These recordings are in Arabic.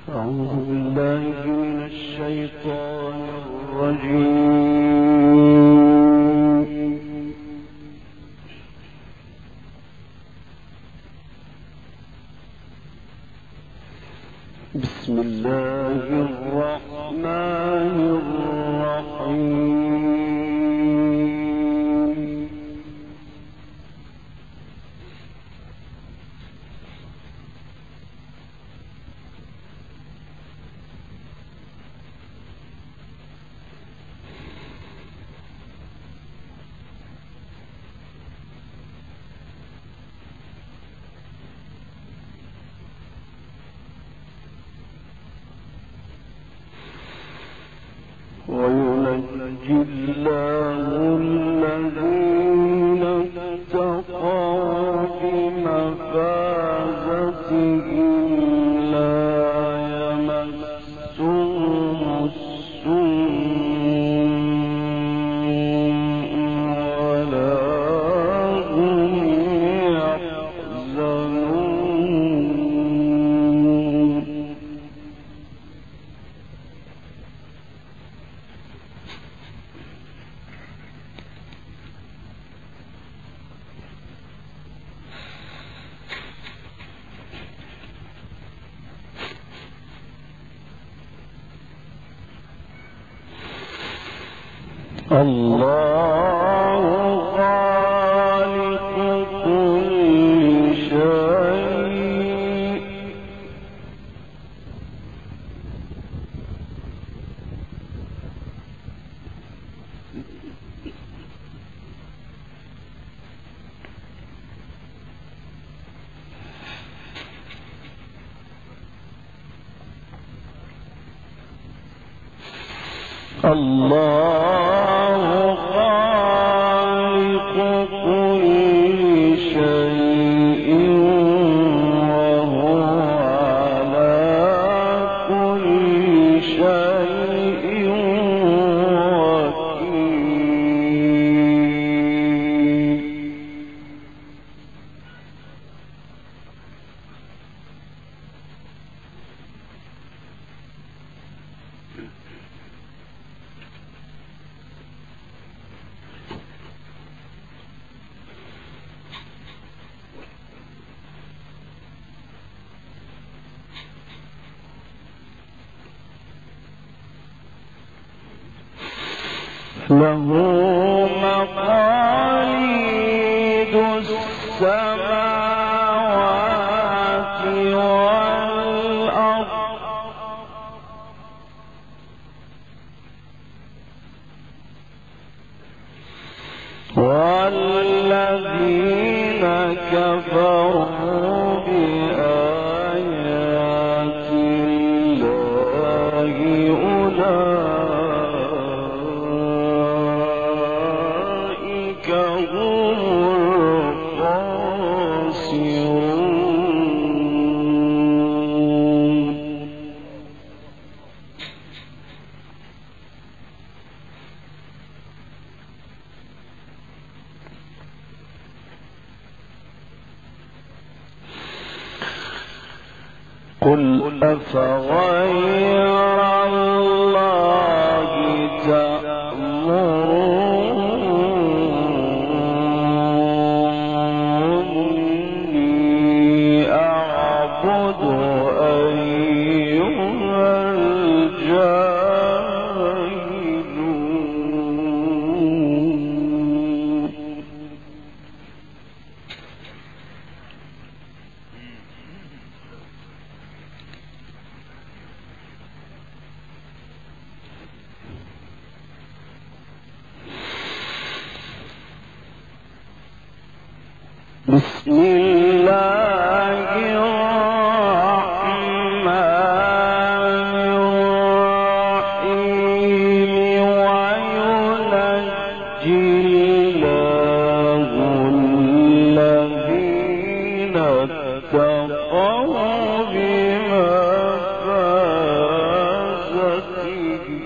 أعوذ بالله من الشيطان الرجيم. بسم الله الرحمن الرحيم. وينجي الله الذين اتقوا بمفازتهم لا يمسهم السوء ولا هم يحزنون. الله خالق كل شيء الله خالق كل شيء وهو على كل شيء وكيل. له مقاليد السماوات والأرض والذين كفروا بآيات الله أولئك هم الخاسرون. قل أفغير الله تأمروني أعبد أيها الجاهلون. بسم الله الرحمن الرحيم. وينجي الله الذين اتقوا بمفازتهم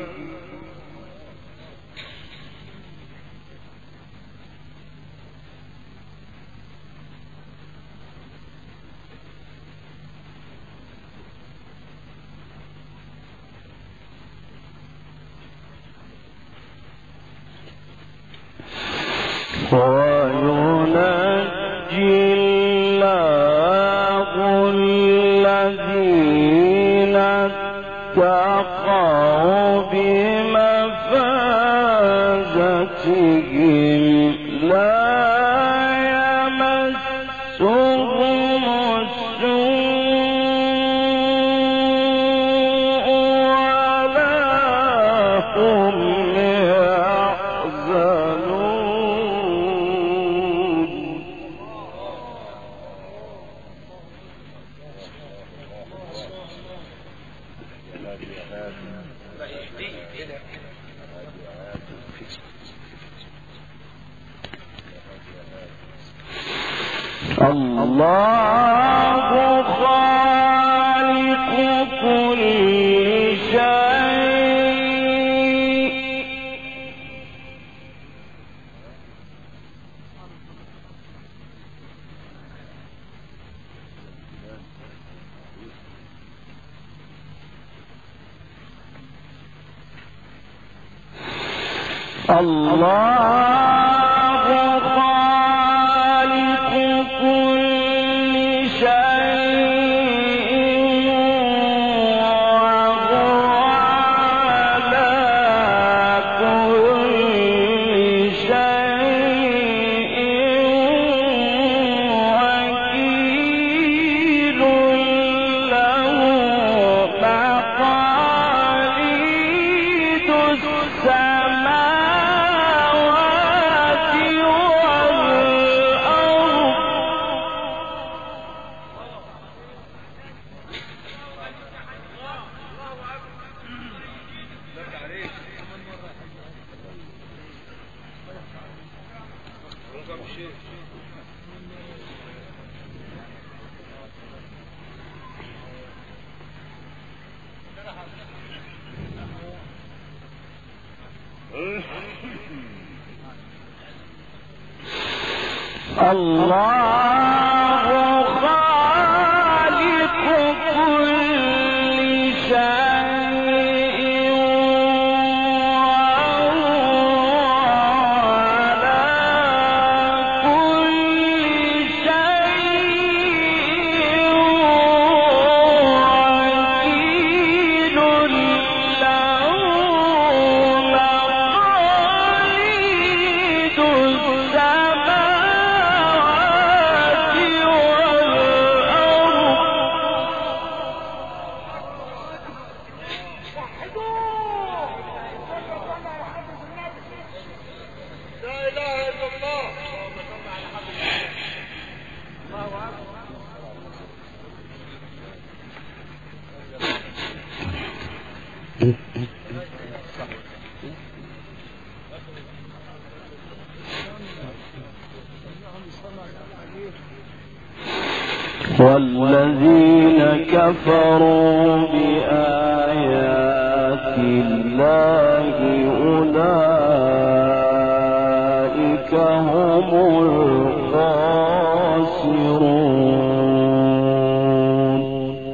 والذين كفروا بآيات الله أولئك هم الخاسرون.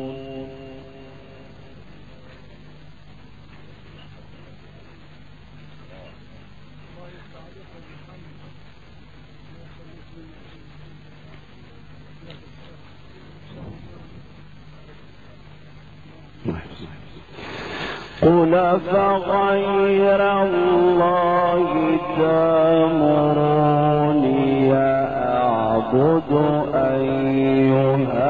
قل فغير الله تأمروني أعبد أيها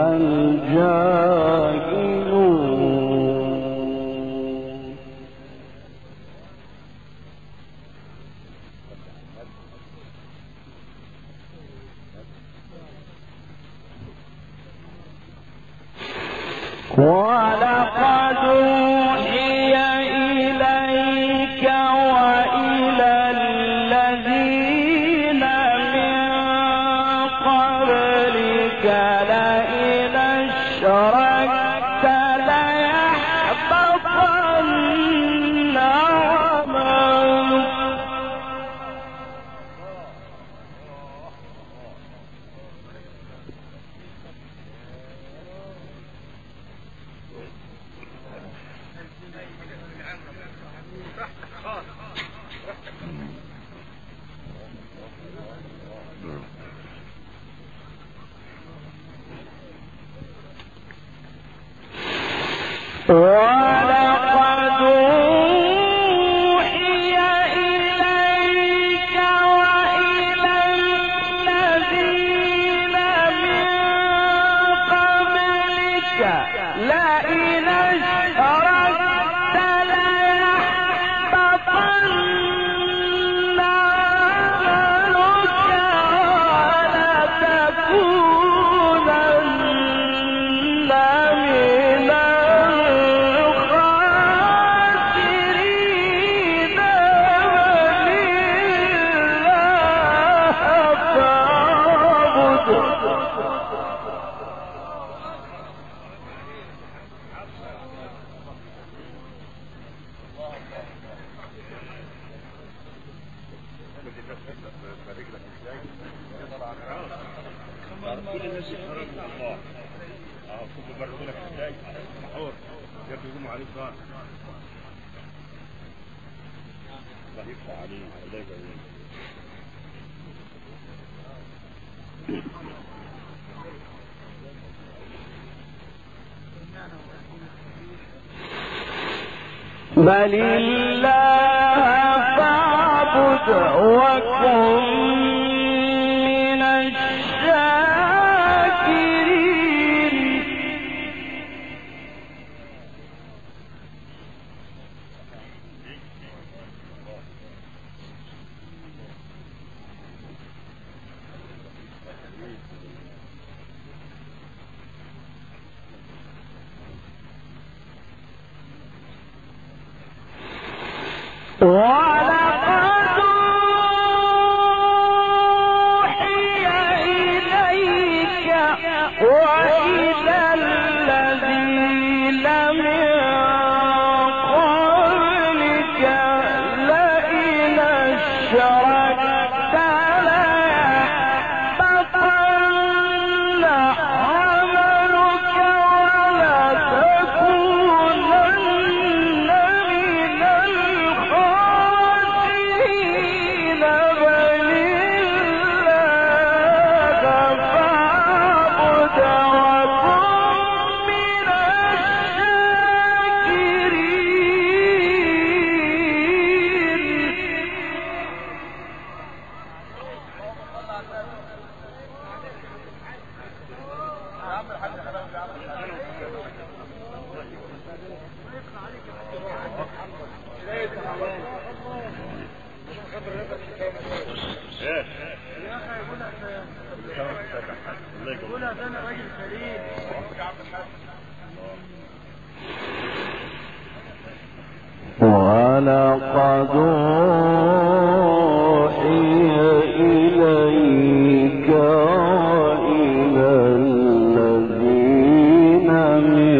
الجاهلون. ولقد أوحي إليك وإلى الذين من قبلك لئن أشركت ليحبطن عملك. كل الناس يحترموا الله. كنت ببارك لك ازاي؟ محور يقوموا عليك صار. الله يفتح عليك، الله يبارك. بل الله فاعبد وكن من الشاكرين. ولقد أوحي إليك وإلى الذين من قبلك لئن أشركت ليحبطن عملك ولتكونن من الخاسرين. بل الله فاعبد وكن من ولقد أوحي إليك وإلى الذين من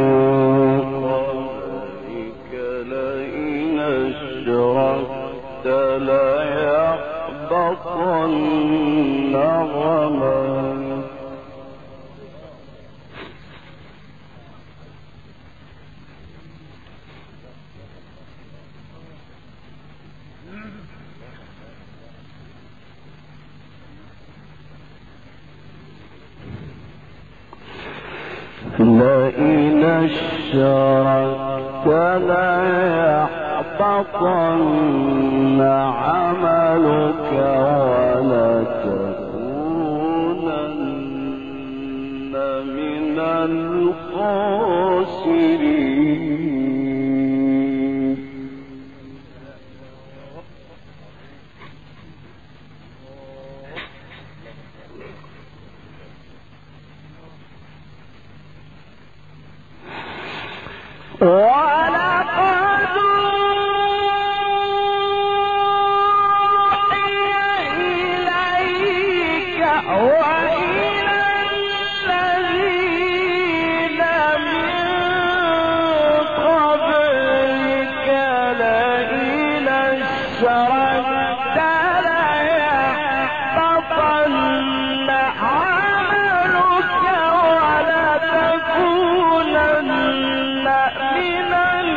قبلك لئن أشركت ليحبطن عملك لئن أشركت ليحبطن عملك ولتكونن من الخاسرين. ولقد أوحي إليك وإلى الذين من قبلك لئن أشركت ليحبطن عملك ولتكونن من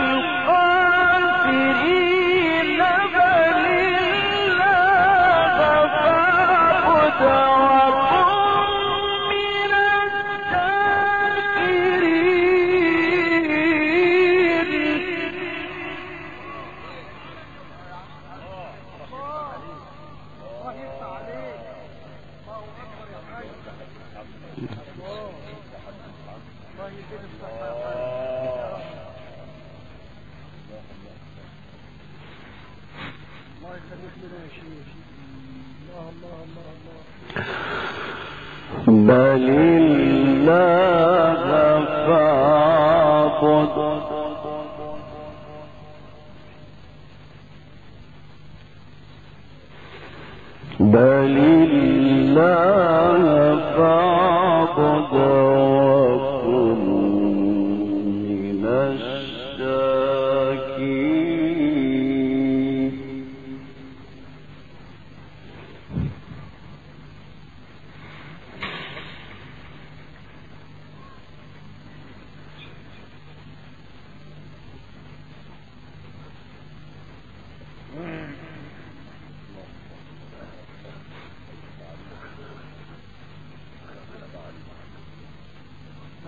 الخاسرين. بل الله فاعبد وكن من بل الله فاعبد بل الله فاعبد وكن من الشاكرين.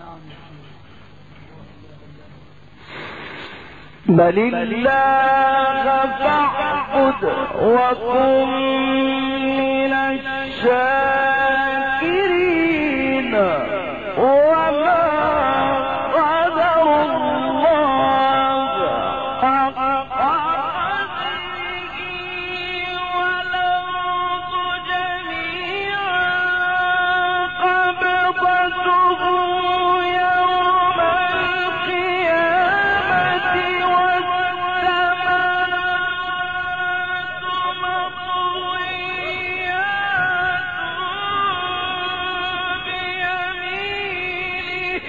بل الله فاعبد وكن من الشاكرين وما قدر الله حق قدره والأرض جميعا قبضته يوم القيامة والسماوات مطويات بيمينه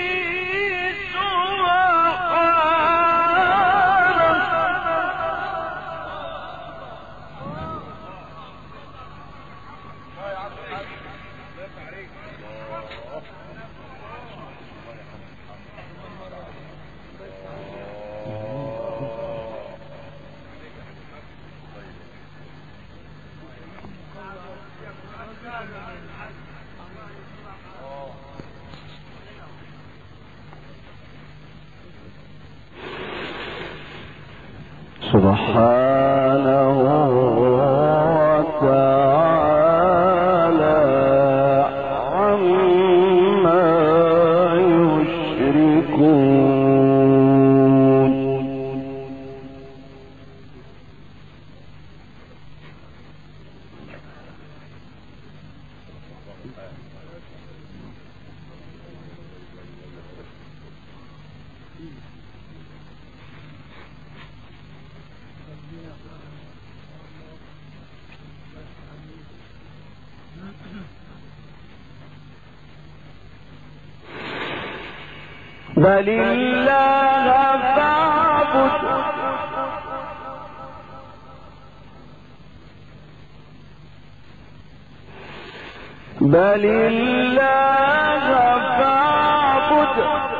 سبحانه وتعالى عما يشركون. بل الله فاعبد بل الله فاعبد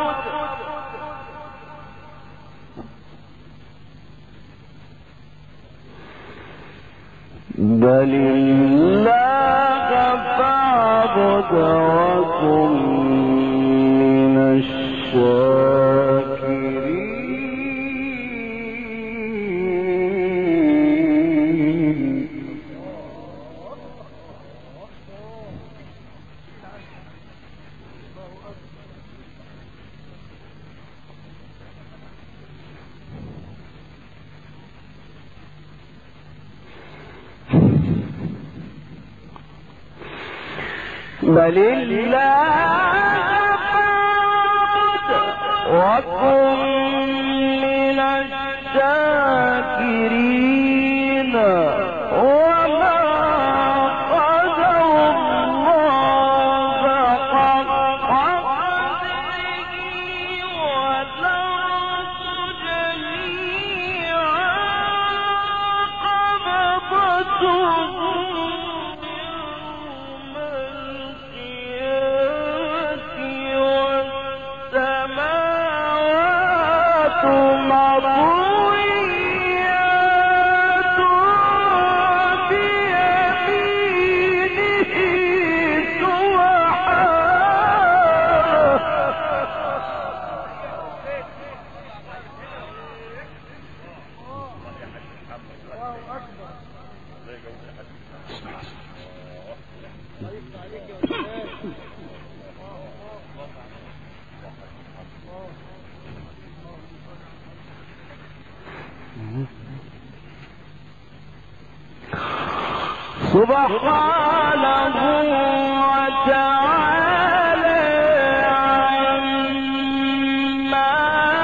بل الله فاعبد وكن من الشاكرين. بل الله فاعبد وكن من الشاكرين وما قدر الله حق قدره والأرض جميعا قبضته سبحانه وتعالى عما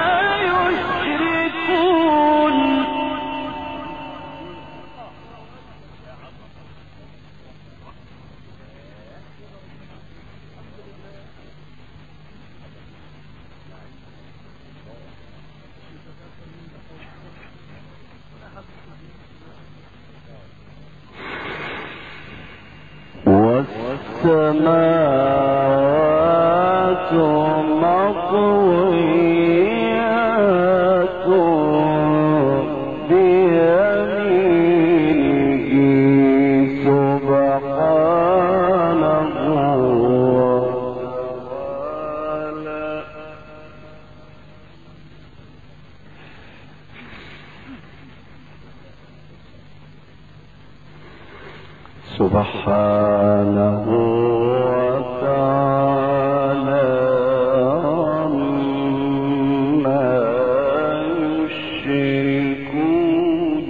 يشركون. والسماوات مطويات بيمينه سبحانه وتعالى سبحانه وتعالى عما يشركون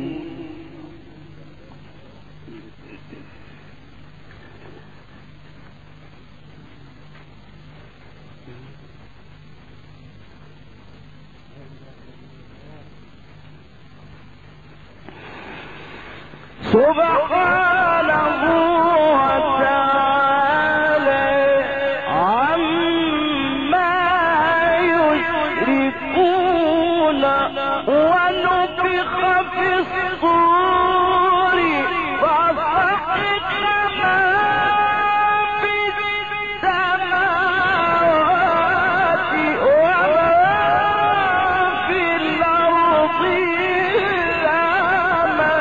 سبحانه وتعالى عما يشركون ونفخ في الصور فصعق من في السماوات ومن في الأرض إلا من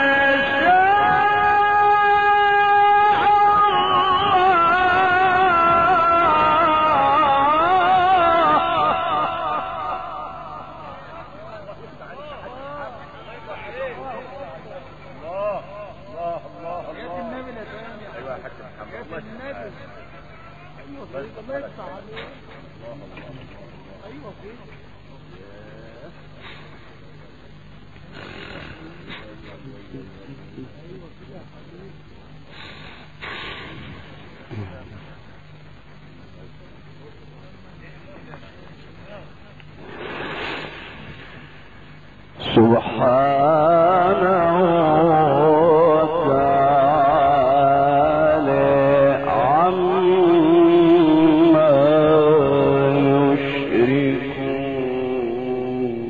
سبحانه وتعالى عما يشركون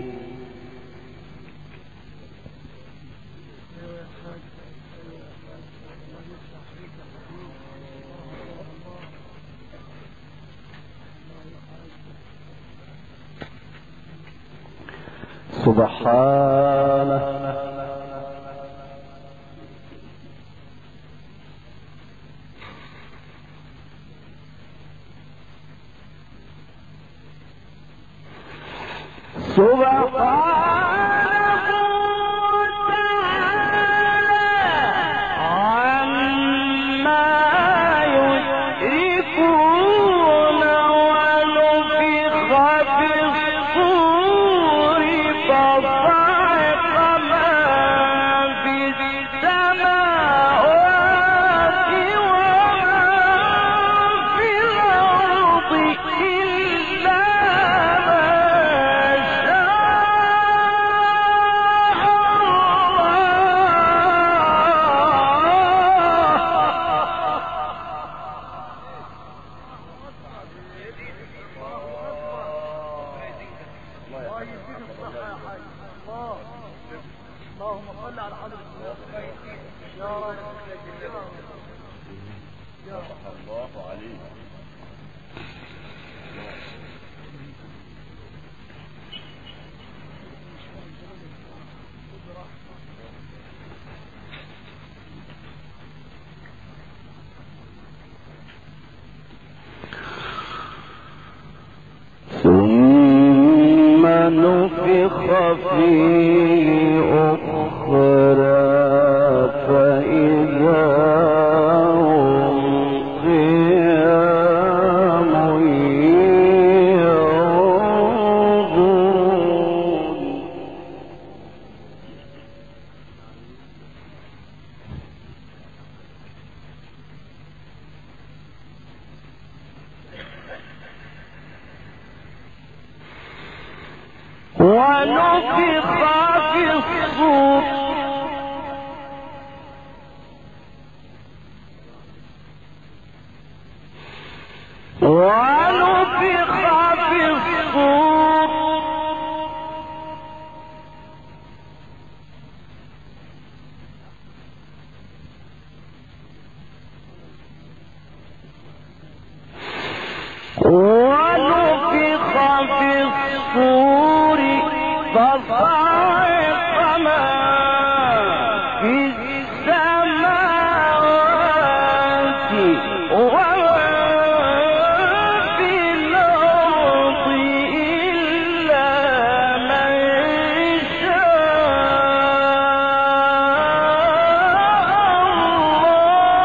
سبحانه ثم نفخ فيه أخرى فإذا هم قيام ينظرون ونفخ في الصور ونفخ في الصور ونفخ في الصور فصعق من في السماوات ومن في الأرض إلا من شاء الله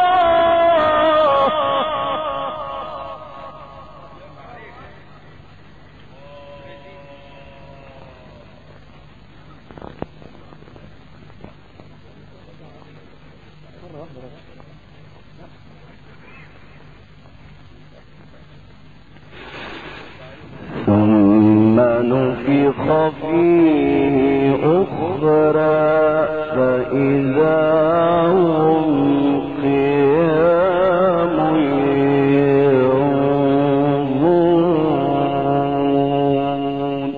فيه أخرى فإذا هم قيام ينظرون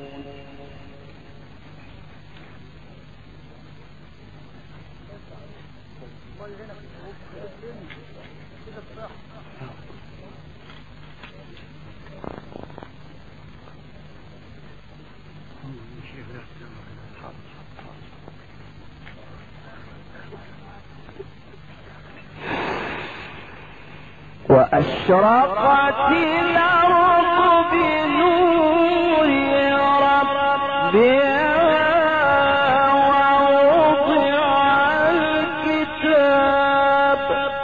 وأشرقت الأرض بنور ربها ووضع الكتاب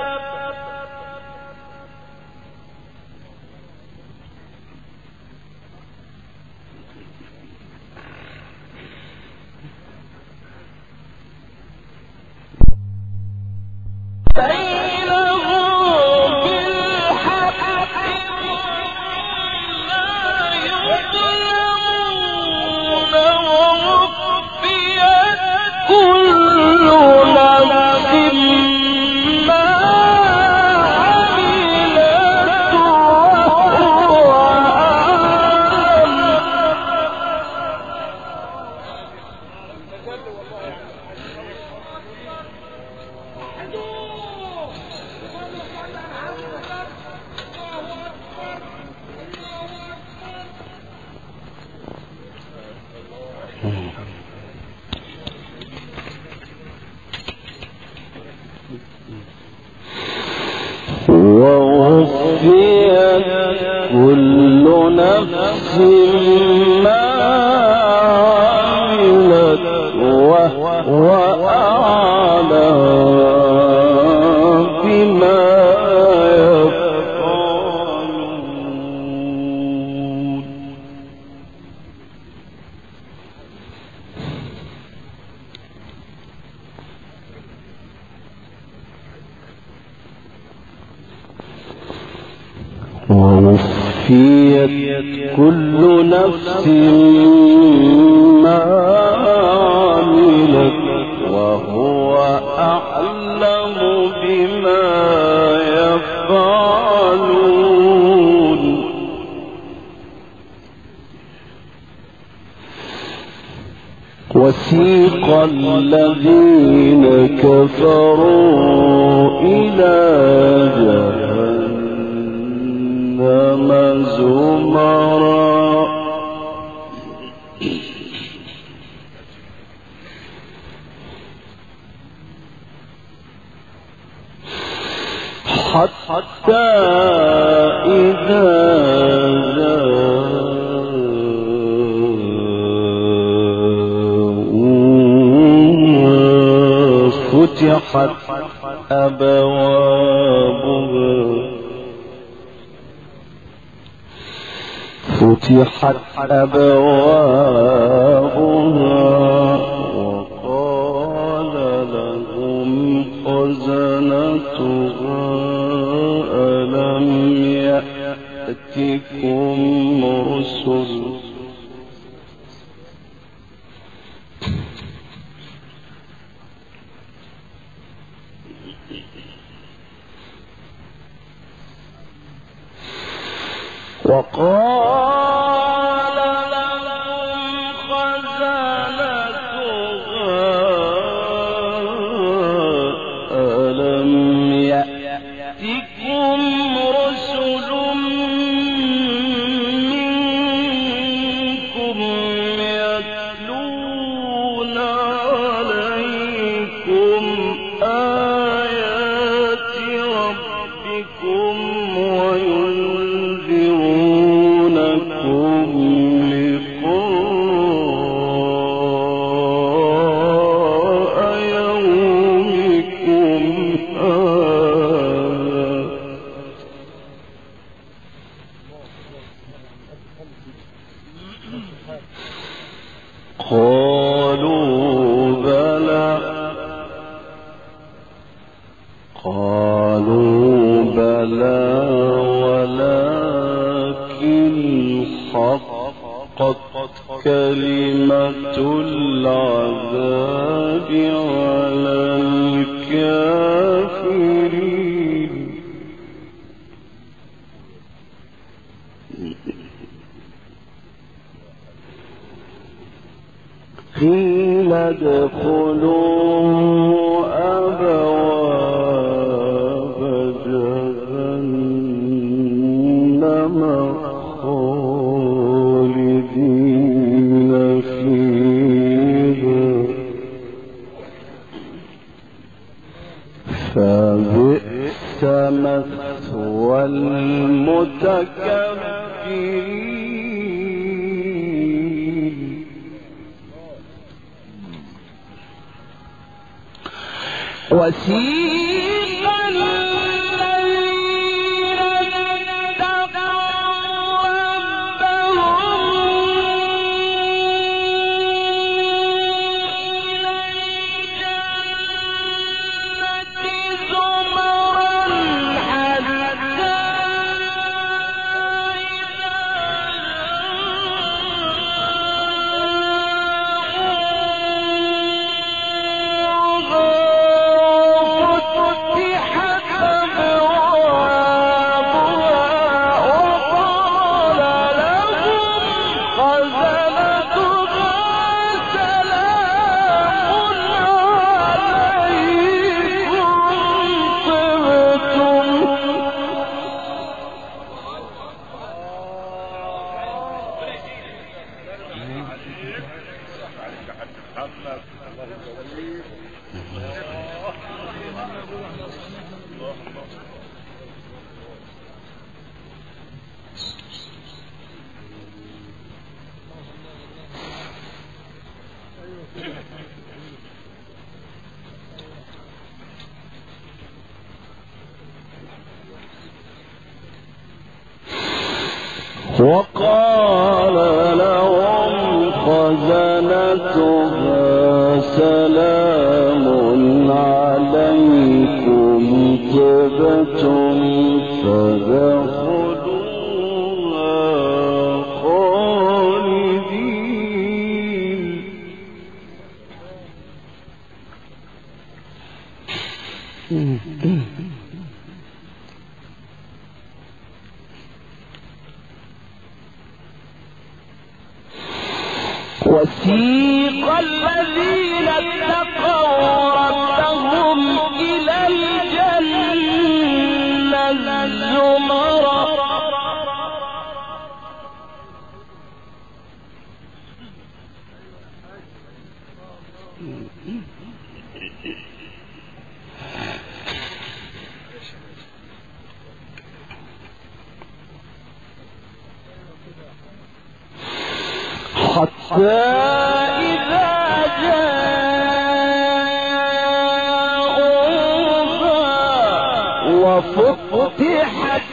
ووفيت كل نفس ما عملت وهو أعلم بما يفعلون ووفيت كل نفس ما عملت وهو أعلم بما يفعلون وسيق الذين كفروا إلى جهنم زمرا حتى إذا فتحت أبوابها وقال لهم خزنتها ألم يأتكم رسل وقال لهم خزنتها ألم يأتكم رسل منكم يتلون عليكم آيات ربكم وينذرونكم لقاء يومكم هذا قالوا بلى ولكن حقت وحقت كلمة العذاب على الكافرين. قيل ادخلوا أبواب جهنم خالدين فيها فبئس مثوى المتكبرين. وسيق الذين اتقوا ربهم إلى الجنة زمرا حتى وقال لهم خزنتها سلام عليكم طبتم فادخلوها خالدين. وسيق الذين اتقوا ربهم إلى الجنة زمرا حتى إذا جاءوها وفتحت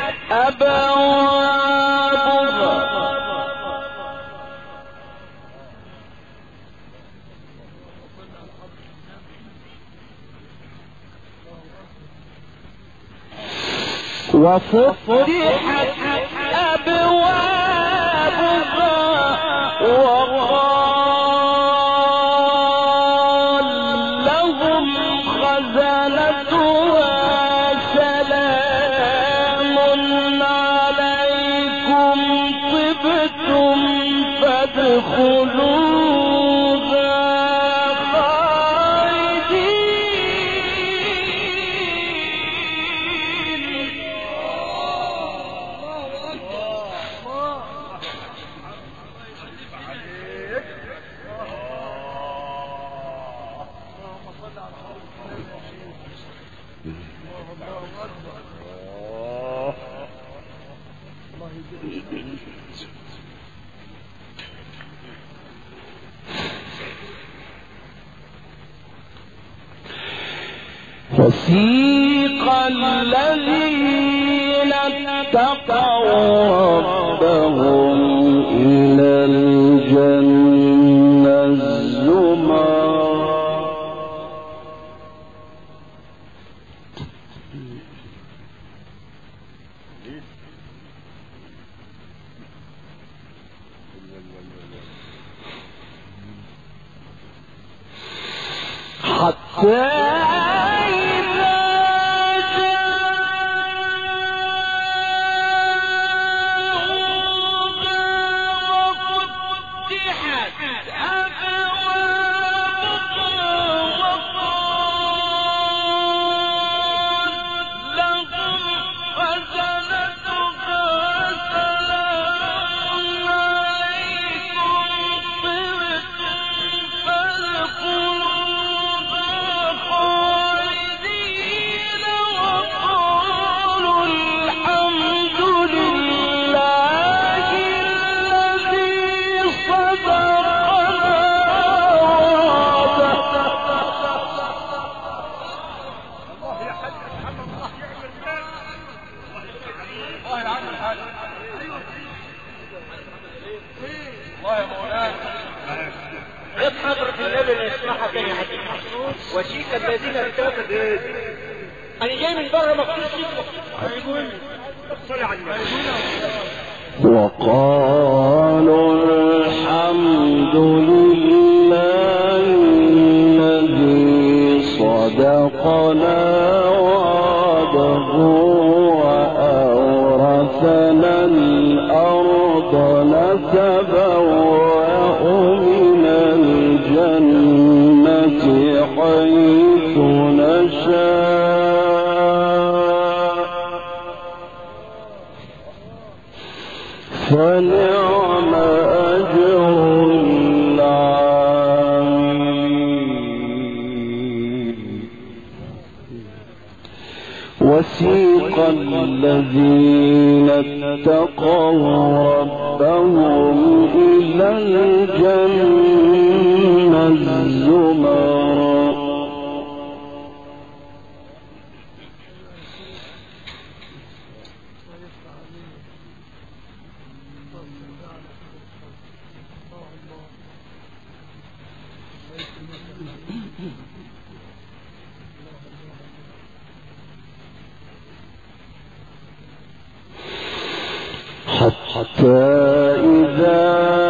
أبوابها وقال لهم خزنتها سلام عليكم طبتم فادخلوها خالدين. وسيق الذين اتقوا ربهم إلى الجنة زمرا وشيك الذين ارتكبوا انا جاي من بره مخصوص وقالوا الحمد لله الذي صدقنا وعده وأورثنا الأرض نتبوأ من الجنة حيث نشاء فنعم أجر العاملين. وسيق الذين اتقوا ربهم إلى الجنة زمرا حتى إذا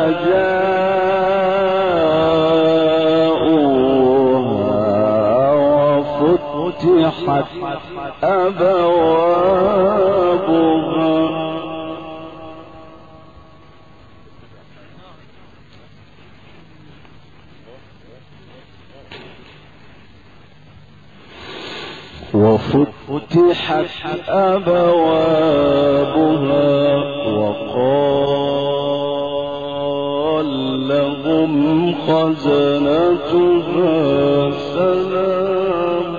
جاءوها وفتحت أبوابها وقال لهم خزنتها سلام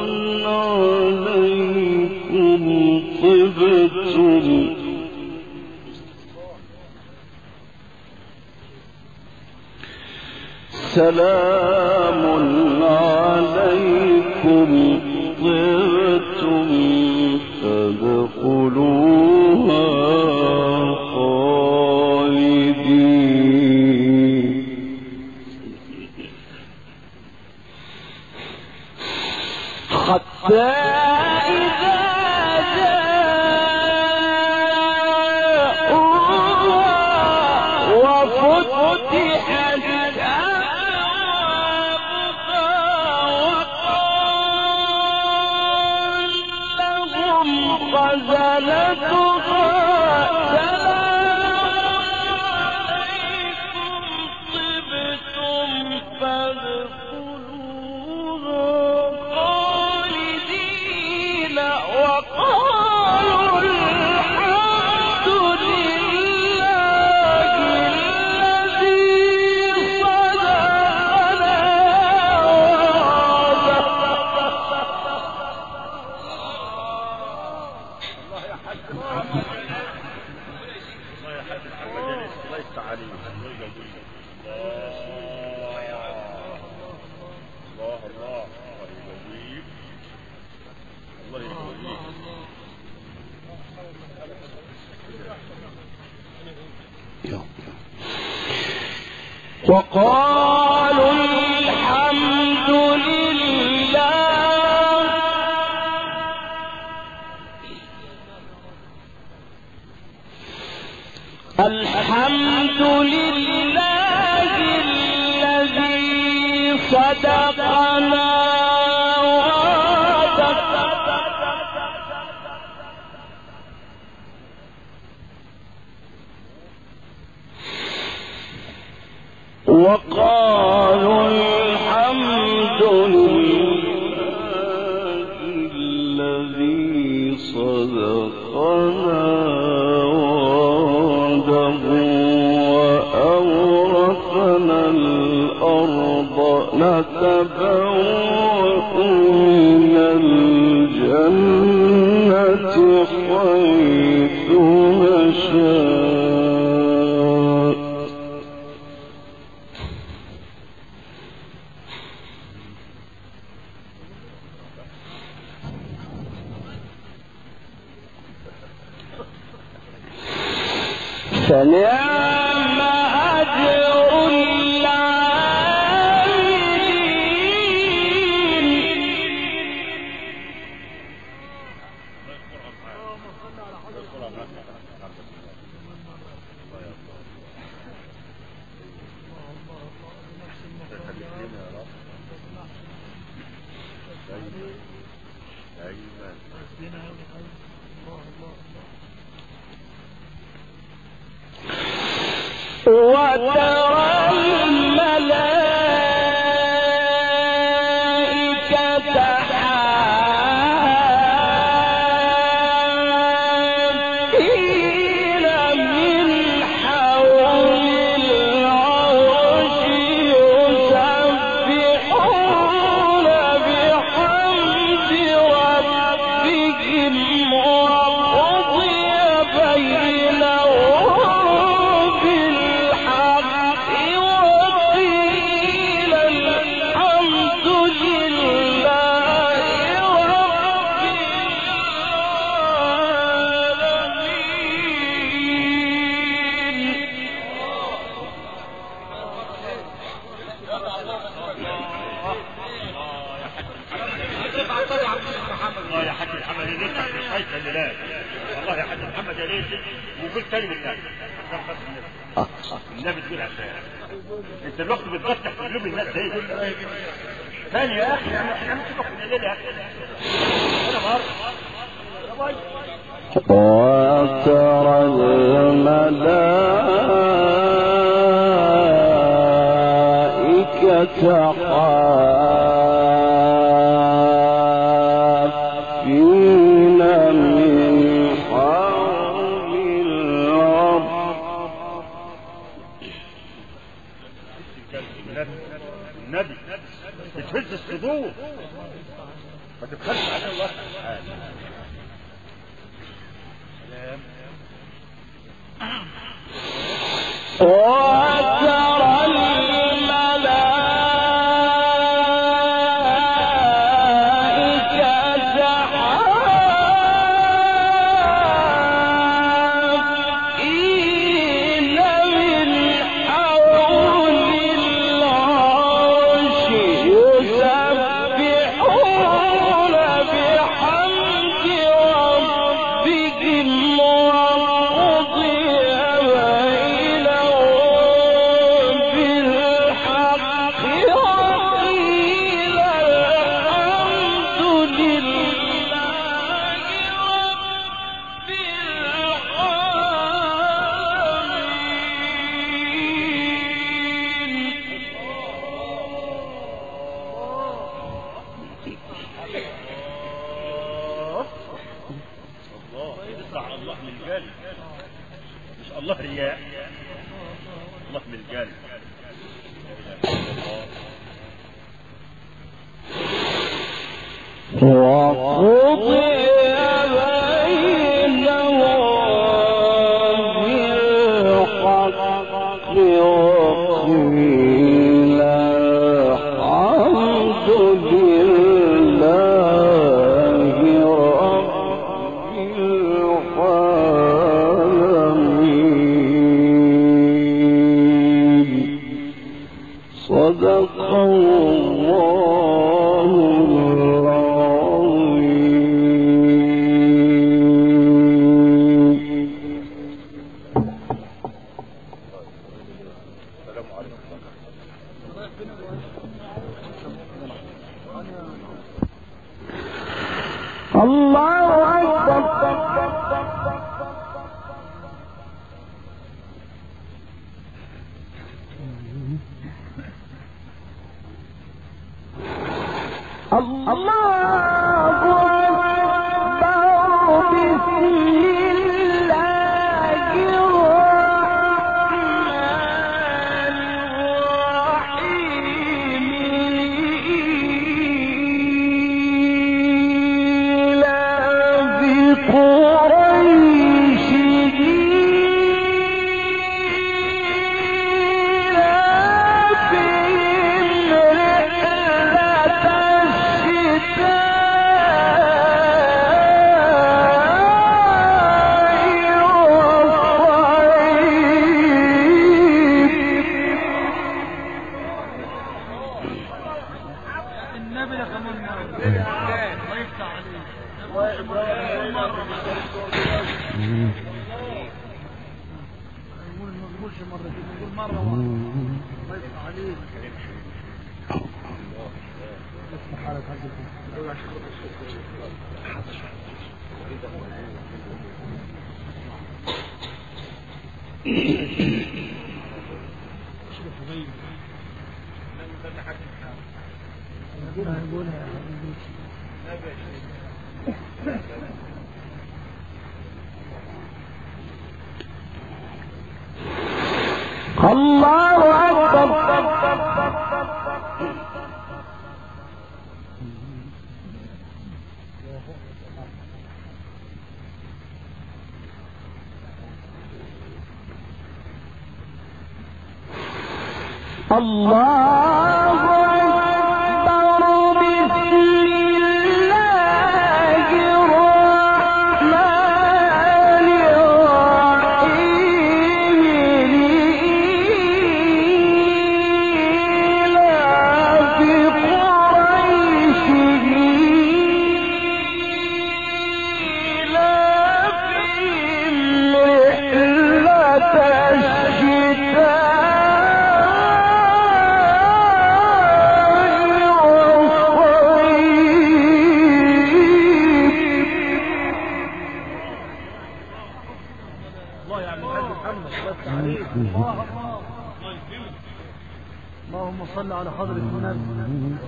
عليكم طبتم سلام عليكم طبتم فادخلوها خالدين. حتى إذا جاءوها وفتحت خزنتها سلام عليكم طبتم فادخلوها خالدين وقالوا الحمد لله الذي صدقنا الله يفتح عليك. الله الله الله يقويك. وقالوا الحمد لله الحمد لله الذي صدقنا وقالوا الحمد لله الذي صدقنا وعده وأورثنا الأرض نتبوأ من الجنة حيث نشاء. فنعم أجر وترى الملائكة حافين من حول العرش يسبحون بحمد ربهم وقضي بينهم بالحق وقيل الحمد لله رب الله يا حاج محمد يا ليت مش عايز الليلات. والله يا حاج محمد يا ليت وقول تاني بالله النبي تقول عشان انت الوقت بتفتح في قلوب الناس ايه ثاني يا اخي. احنا مش من الليل يا اخي. انا وترى الملائكة حافين من حول العرش. النبي بتهز الصدور ما تبخلش على الله سبحانه. وترى الملائكة حافين من حول العرش يسبحون بحمد ربهم وقضي بينهم بالحق وقيل الحمد لله رب الله يطلع الله من الجانب مش الله رياء. الله من الجانب. وقضي بينهم بالحق وقيل الحمد لله رب العالمين. صدق الله الله أكبر. اللهم صل على حضرة النبي.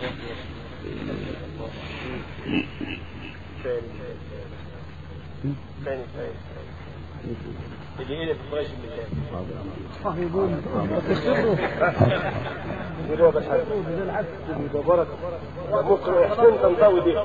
اللي هنا في الفراش اللي صاحبون تخبروا يقولوا بس بالعكس بركه ممكن احسن تنطوي دي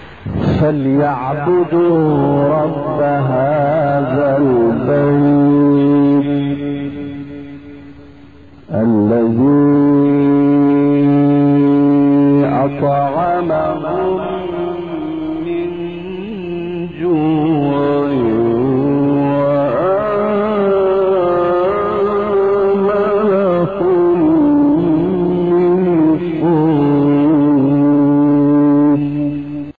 فليعبدوا رب هذا البيت